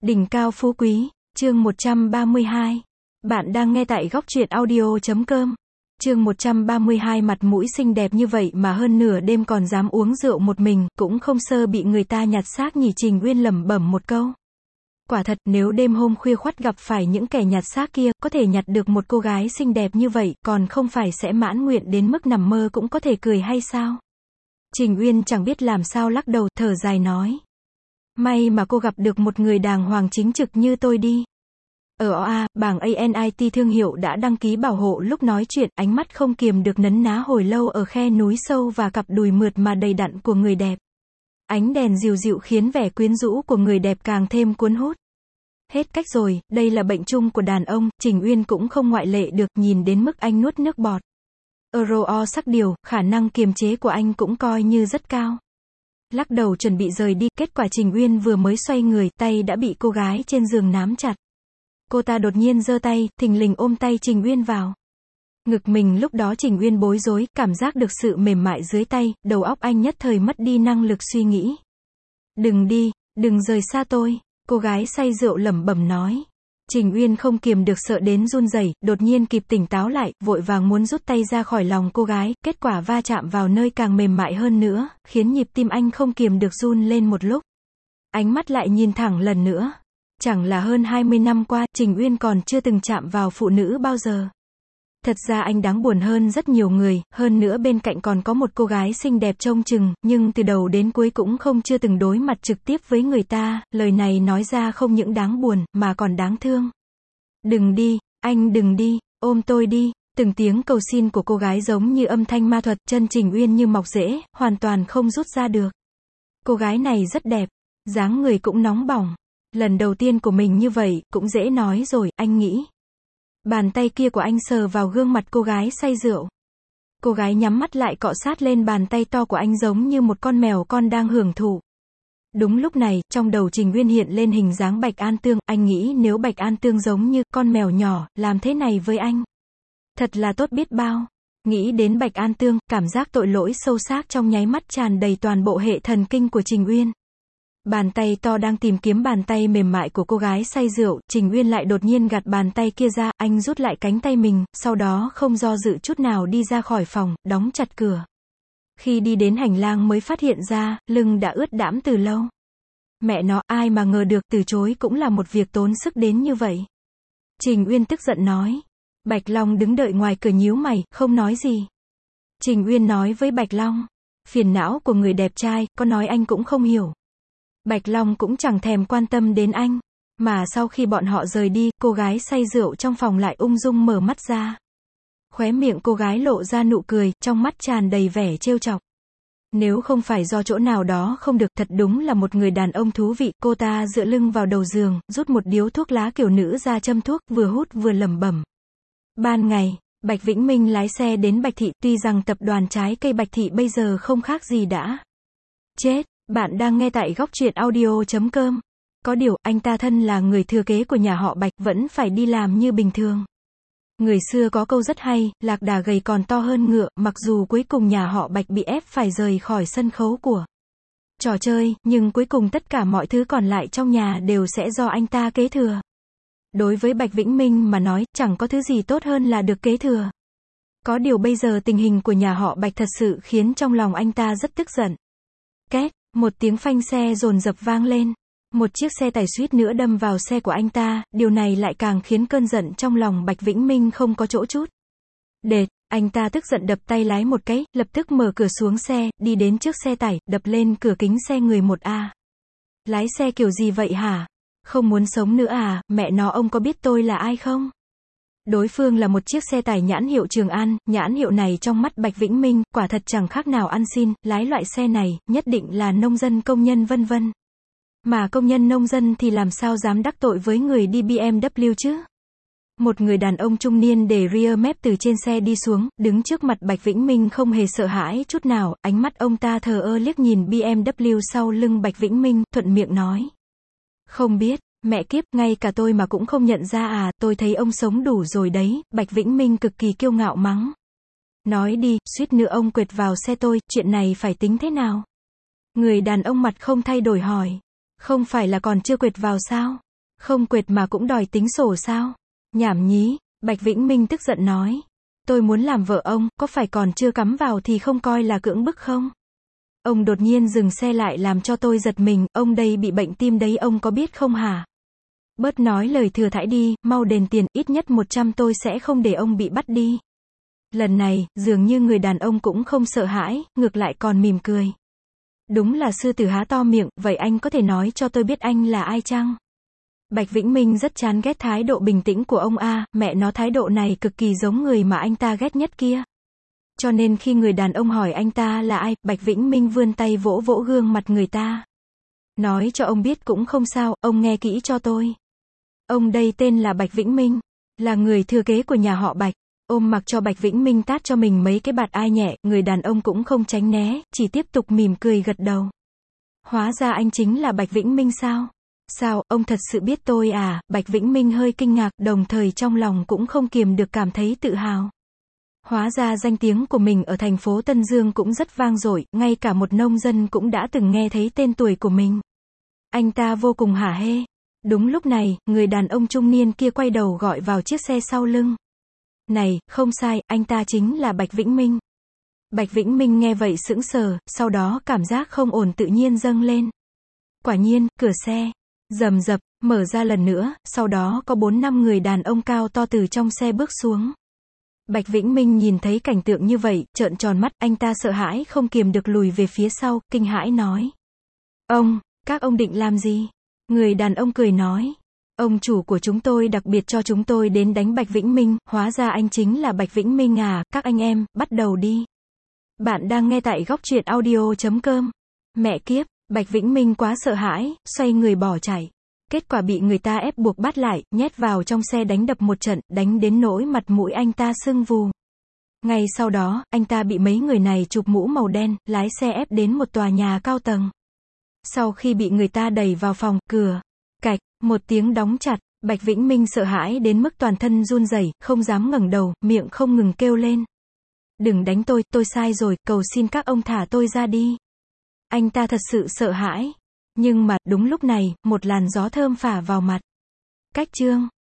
Đỉnh cao phú quý, chương 132. Bạn đang nghe tại góc truyện audio.com. Chương 132. Mặt mũi xinh đẹp như vậy mà hơn nửa đêm còn dám uống rượu một mình, cũng không sợ bị người ta nhặt xác nhỉ. Trình Uyên lẩm bẩm một câu. Quả thật, nếu đêm hôm khuya khoắt gặp phải những kẻ nhặt xác kia, có thể nhặt được một cô gái xinh đẹp như vậy, còn không phải sẽ mãn nguyện đến mức nằm mơ cũng có thể cười hay sao? Trình Uyên chẳng biết làm sao lắc đầu, thở dài nói. May mà cô gặp được một người đàng hoàng chính trực như tôi đi. Ở OA, bảng ANIT thương hiệu đã đăng ký bảo hộ. Lúc nói chuyện, ánh mắt không kiềm được nấn ná hồi lâu ở khe núi sâu và cặp đùi mượt mà đầy đặn của người đẹp. Ánh đèn dịu dịu khiến vẻ quyến rũ của người đẹp càng thêm cuốn hút. Hết cách rồi, đây là bệnh chung của đàn ông, Trình Uyên cũng không ngoại lệ được, nhìn đến mức anh nuốt nước bọt. Euro sắc điều, khả năng kiềm chế của anh cũng coi như rất cao. Lắc đầu chuẩn bị rời đi, kết quả Trình Uyên vừa mới xoay người, tay đã bị cô gái trên giường nắm chặt. Cô ta đột nhiên giơ tay, thình lình ôm tay Trình Uyên vào. Ngực mình lúc đó Trình Uyên bối rối, cảm giác được sự mềm mại dưới tay, đầu óc anh nhất thời mất đi năng lực suy nghĩ. Đừng đi, đừng rời xa tôi, cô gái say rượu lẩm bẩm nói. Trình Uyên không kiềm được sợ đến run rẩy, đột nhiên kịp tỉnh táo lại, vội vàng muốn rút tay ra khỏi lòng cô gái, kết quả va chạm vào nơi càng mềm mại hơn nữa, khiến nhịp tim anh không kiềm được run lên một lúc. Ánh mắt lại nhìn thẳng lần nữa. Chẳng là hơn 20 năm qua, Trình Uyên còn chưa từng chạm vào phụ nữ bao giờ. Thật ra anh đáng buồn hơn rất nhiều người, hơn nữa bên cạnh còn có một cô gái xinh đẹp trông chừng, nhưng từ đầu đến cuối cũng chưa từng đối mặt trực tiếp với người ta, lời này nói ra không những đáng buồn, mà còn đáng thương. Đừng đi, anh đừng đi, ôm tôi đi, từng tiếng cầu xin của cô gái giống như âm thanh ma thuật, chân Trình Uyên như mọc rễ, hoàn toàn không rút ra được. Cô gái này rất đẹp, dáng người cũng nóng bỏng. Lần đầu tiên của mình như vậy, cũng dễ nói rồi, anh nghĩ. Bàn tay kia của anh sờ vào gương mặt cô gái say rượu. Cô gái nhắm mắt lại cọ sát lên bàn tay to của anh giống như một con mèo con đang hưởng thụ. Đúng lúc này, trong đầu Trình Uyên hiện lên hình dáng Bạch An Tương, anh nghĩ nếu Bạch An Tương giống như con mèo nhỏ, làm thế này với anh. Thật là tốt biết bao. Nghĩ đến Bạch An Tương, cảm giác tội lỗi sâu sắc trong nháy mắt tràn đầy toàn bộ hệ thần kinh của Trình Uyên. Bàn tay to đang tìm kiếm bàn tay mềm mại của cô gái say rượu, Trình Uyên lại đột nhiên gạt bàn tay kia ra, anh rút lại cánh tay mình, sau đó không do dự chút nào đi ra khỏi phòng, đóng chặt cửa. Khi đi đến hành lang mới phát hiện ra, lưng đã ướt đẫm từ lâu. Mẹ nó, ai mà ngờ được, từ chối cũng là một việc tốn sức đến như vậy. Trình Uyên tức giận nói. Bạch Long đứng đợi ngoài cửa nhíu mày, không nói gì. Trình Uyên nói với Bạch Long, phiền não của người đẹp trai, có nói anh cũng không hiểu. Bạch Long cũng chẳng thèm quan tâm đến anh. Mà sau khi bọn họ rời đi, cô gái say rượu trong phòng lại ung dung mở mắt ra. Khóe miệng cô gái lộ ra nụ cười, trong mắt tràn đầy vẻ trêu chọc. Nếu không phải do chỗ nào đó không được, thật đúng là một người đàn ông thú vị. Cô ta dựa lưng vào đầu giường, rút một điếu thuốc lá kiểu nữ ra châm thuốc, vừa hút vừa lẩm bẩm. Ban ngày, Bạch Vĩnh Minh lái xe đến Bạch Thị, tuy rằng tập đoàn trái cây Bạch Thị bây giờ không khác gì đã chết. Bạn đang nghe tại góc truyện audio.com. Có điều, anh ta thân là người thừa kế của nhà họ Bạch, vẫn phải đi làm như bình thường. Người xưa có câu rất hay, lạc đà gầy còn to hơn ngựa, mặc dù cuối cùng nhà họ Bạch bị ép phải rời khỏi sân khấu của trò chơi, nhưng cuối cùng tất cả mọi thứ còn lại trong nhà đều sẽ do anh ta kế thừa. Đối với Bạch Vĩnh Minh mà nói, chẳng có thứ gì tốt hơn là được kế thừa. Có điều bây giờ tình hình của nhà họ Bạch thật sự khiến trong lòng anh ta rất tức giận. Két, một tiếng phanh xe dồn dập vang lên. Một chiếc xe tải suýt nữa đâm vào xe của anh ta, điều này lại càng khiến cơn giận trong lòng Bạch Vĩnh Minh không có chỗ chút. Đệt, anh ta tức giận đập tay lái một cái, lập tức mở cửa xuống xe, đi đến trước xe tải, đập lên cửa kính xe người một a. Lái xe kiểu gì vậy hả? Không muốn sống nữa à, mẹ nó ông có biết tôi là ai không? Đối phương là một chiếc xe tải nhãn hiệu Trường An, nhãn hiệu này trong mắt Bạch Vĩnh Minh, quả thật chẳng khác nào ăn xin, lái loại xe này, nhất định là nông dân công nhân vân vân. Mà công nhân nông dân thì làm sao dám đắc tội với người đi BMW chứ? Một người đàn ông trung niên để rear map từ trên xe đi xuống, đứng trước mặt Bạch Vĩnh Minh không hề sợ hãi chút nào, ánh mắt ông ta thờ ơ liếc nhìn BMW sau lưng Bạch Vĩnh Minh, thuận miệng nói. Không biết. Mẹ kiếp, ngay cả tôi mà cũng không nhận ra à, tôi thấy ông sống đủ rồi đấy, Bạch Vĩnh Minh cực kỳ kiêu ngạo mắng. Nói đi, suýt nữa ông quệt vào xe tôi, chuyện này phải tính thế nào? Người đàn ông mặt không thay đổi hỏi. Không phải là còn chưa quệt vào sao? Không quệt mà cũng đòi tính sổ sao? Nhảm nhí, Bạch Vĩnh Minh tức giận nói. Tôi muốn làm vợ ông, có phải còn chưa cắm vào thì không coi là cưỡng bức không? Ông đột nhiên dừng xe lại làm cho tôi giật mình, ông đây bị bệnh tim đấy ông có biết không hả? Bớt nói lời thừa thãi đi, mau đền tiền, ít nhất 100 tôi sẽ không để ông bị bắt đi. Lần này, dường như người đàn ông cũng không sợ hãi, ngược lại còn mỉm cười. Đúng là sư tử há to miệng, vậy anh có thể nói cho tôi biết anh là ai chăng? Bạch Vĩnh Minh rất chán ghét thái độ bình tĩnh của ông a, mẹ nó thái độ này cực kỳ giống người mà anh ta ghét nhất kia. Cho nên khi người đàn ông hỏi anh ta là ai, Bạch Vĩnh Minh vươn tay vỗ vỗ gương mặt người ta. Nói cho ông biết cũng không sao, ông nghe kỹ cho tôi. Ông đây tên là Bạch Vĩnh Minh, là người thừa kế của nhà họ Bạch. Ôm mặc cho Bạch Vĩnh Minh tát cho mình mấy cái bạt ai nhẹ, người đàn ông cũng không tránh né, chỉ tiếp tục mỉm cười gật đầu. Hóa ra anh chính là Bạch Vĩnh Minh sao? Sao, ông thật sự biết tôi à? Bạch Vĩnh Minh hơi kinh ngạc, đồng thời trong lòng cũng không kiềm được cảm thấy tự hào. Hóa ra danh tiếng của mình ở thành phố Tân Dương cũng rất vang dội, ngay cả một nông dân cũng đã từng nghe thấy tên tuổi của mình. Anh ta vô cùng hả hê. Đúng lúc này, người đàn ông trung niên kia quay đầu gọi vào chiếc xe sau lưng. Này, không sai, anh ta chính là Bạch Vĩnh Minh. Bạch Vĩnh Minh nghe vậy sững sờ, sau đó cảm giác không ổn tự nhiên dâng lên. Quả nhiên, cửa xe rầm rập mở ra lần nữa, sau đó có 4-5 người đàn ông cao to từ trong xe bước xuống. Bạch Vĩnh Minh nhìn thấy cảnh tượng như vậy, trợn tròn mắt, anh ta sợ hãi không kiềm được lùi về phía sau, kinh hãi nói. Các ông định làm gì? Người đàn ông cười nói. Ông chủ của chúng tôi đặc biệt cho chúng tôi đến đánh Bạch Vĩnh Minh, hóa ra anh chính là Bạch Vĩnh Minh à, các anh em, bắt đầu đi. Bạn đang nghe tại góc truyện audio.com. Mẹ kiếp, Bạch Vĩnh Minh quá sợ hãi, xoay người bỏ chạy. Kết quả bị người ta ép buộc bắt lại, nhét vào trong xe đánh đập một trận, đánh đến nỗi mặt mũi anh ta sưng vù. Ngay sau đó, anh ta bị mấy người này chụp mũ màu đen, lái xe ép đến một tòa nhà cao tầng. Sau khi bị người ta đẩy vào phòng, cửa, cạch, một tiếng đóng chặt, Bạch Vĩnh Minh sợ hãi đến mức toàn thân run rẩy, không dám ngẩng đầu, miệng không ngừng kêu lên. Đừng đánh tôi sai rồi, cầu xin các ông thả tôi ra đi. Anh ta thật sự sợ hãi. Nhưng mà, đúng lúc này, một làn gió thơm phả vào mặt. Cách chương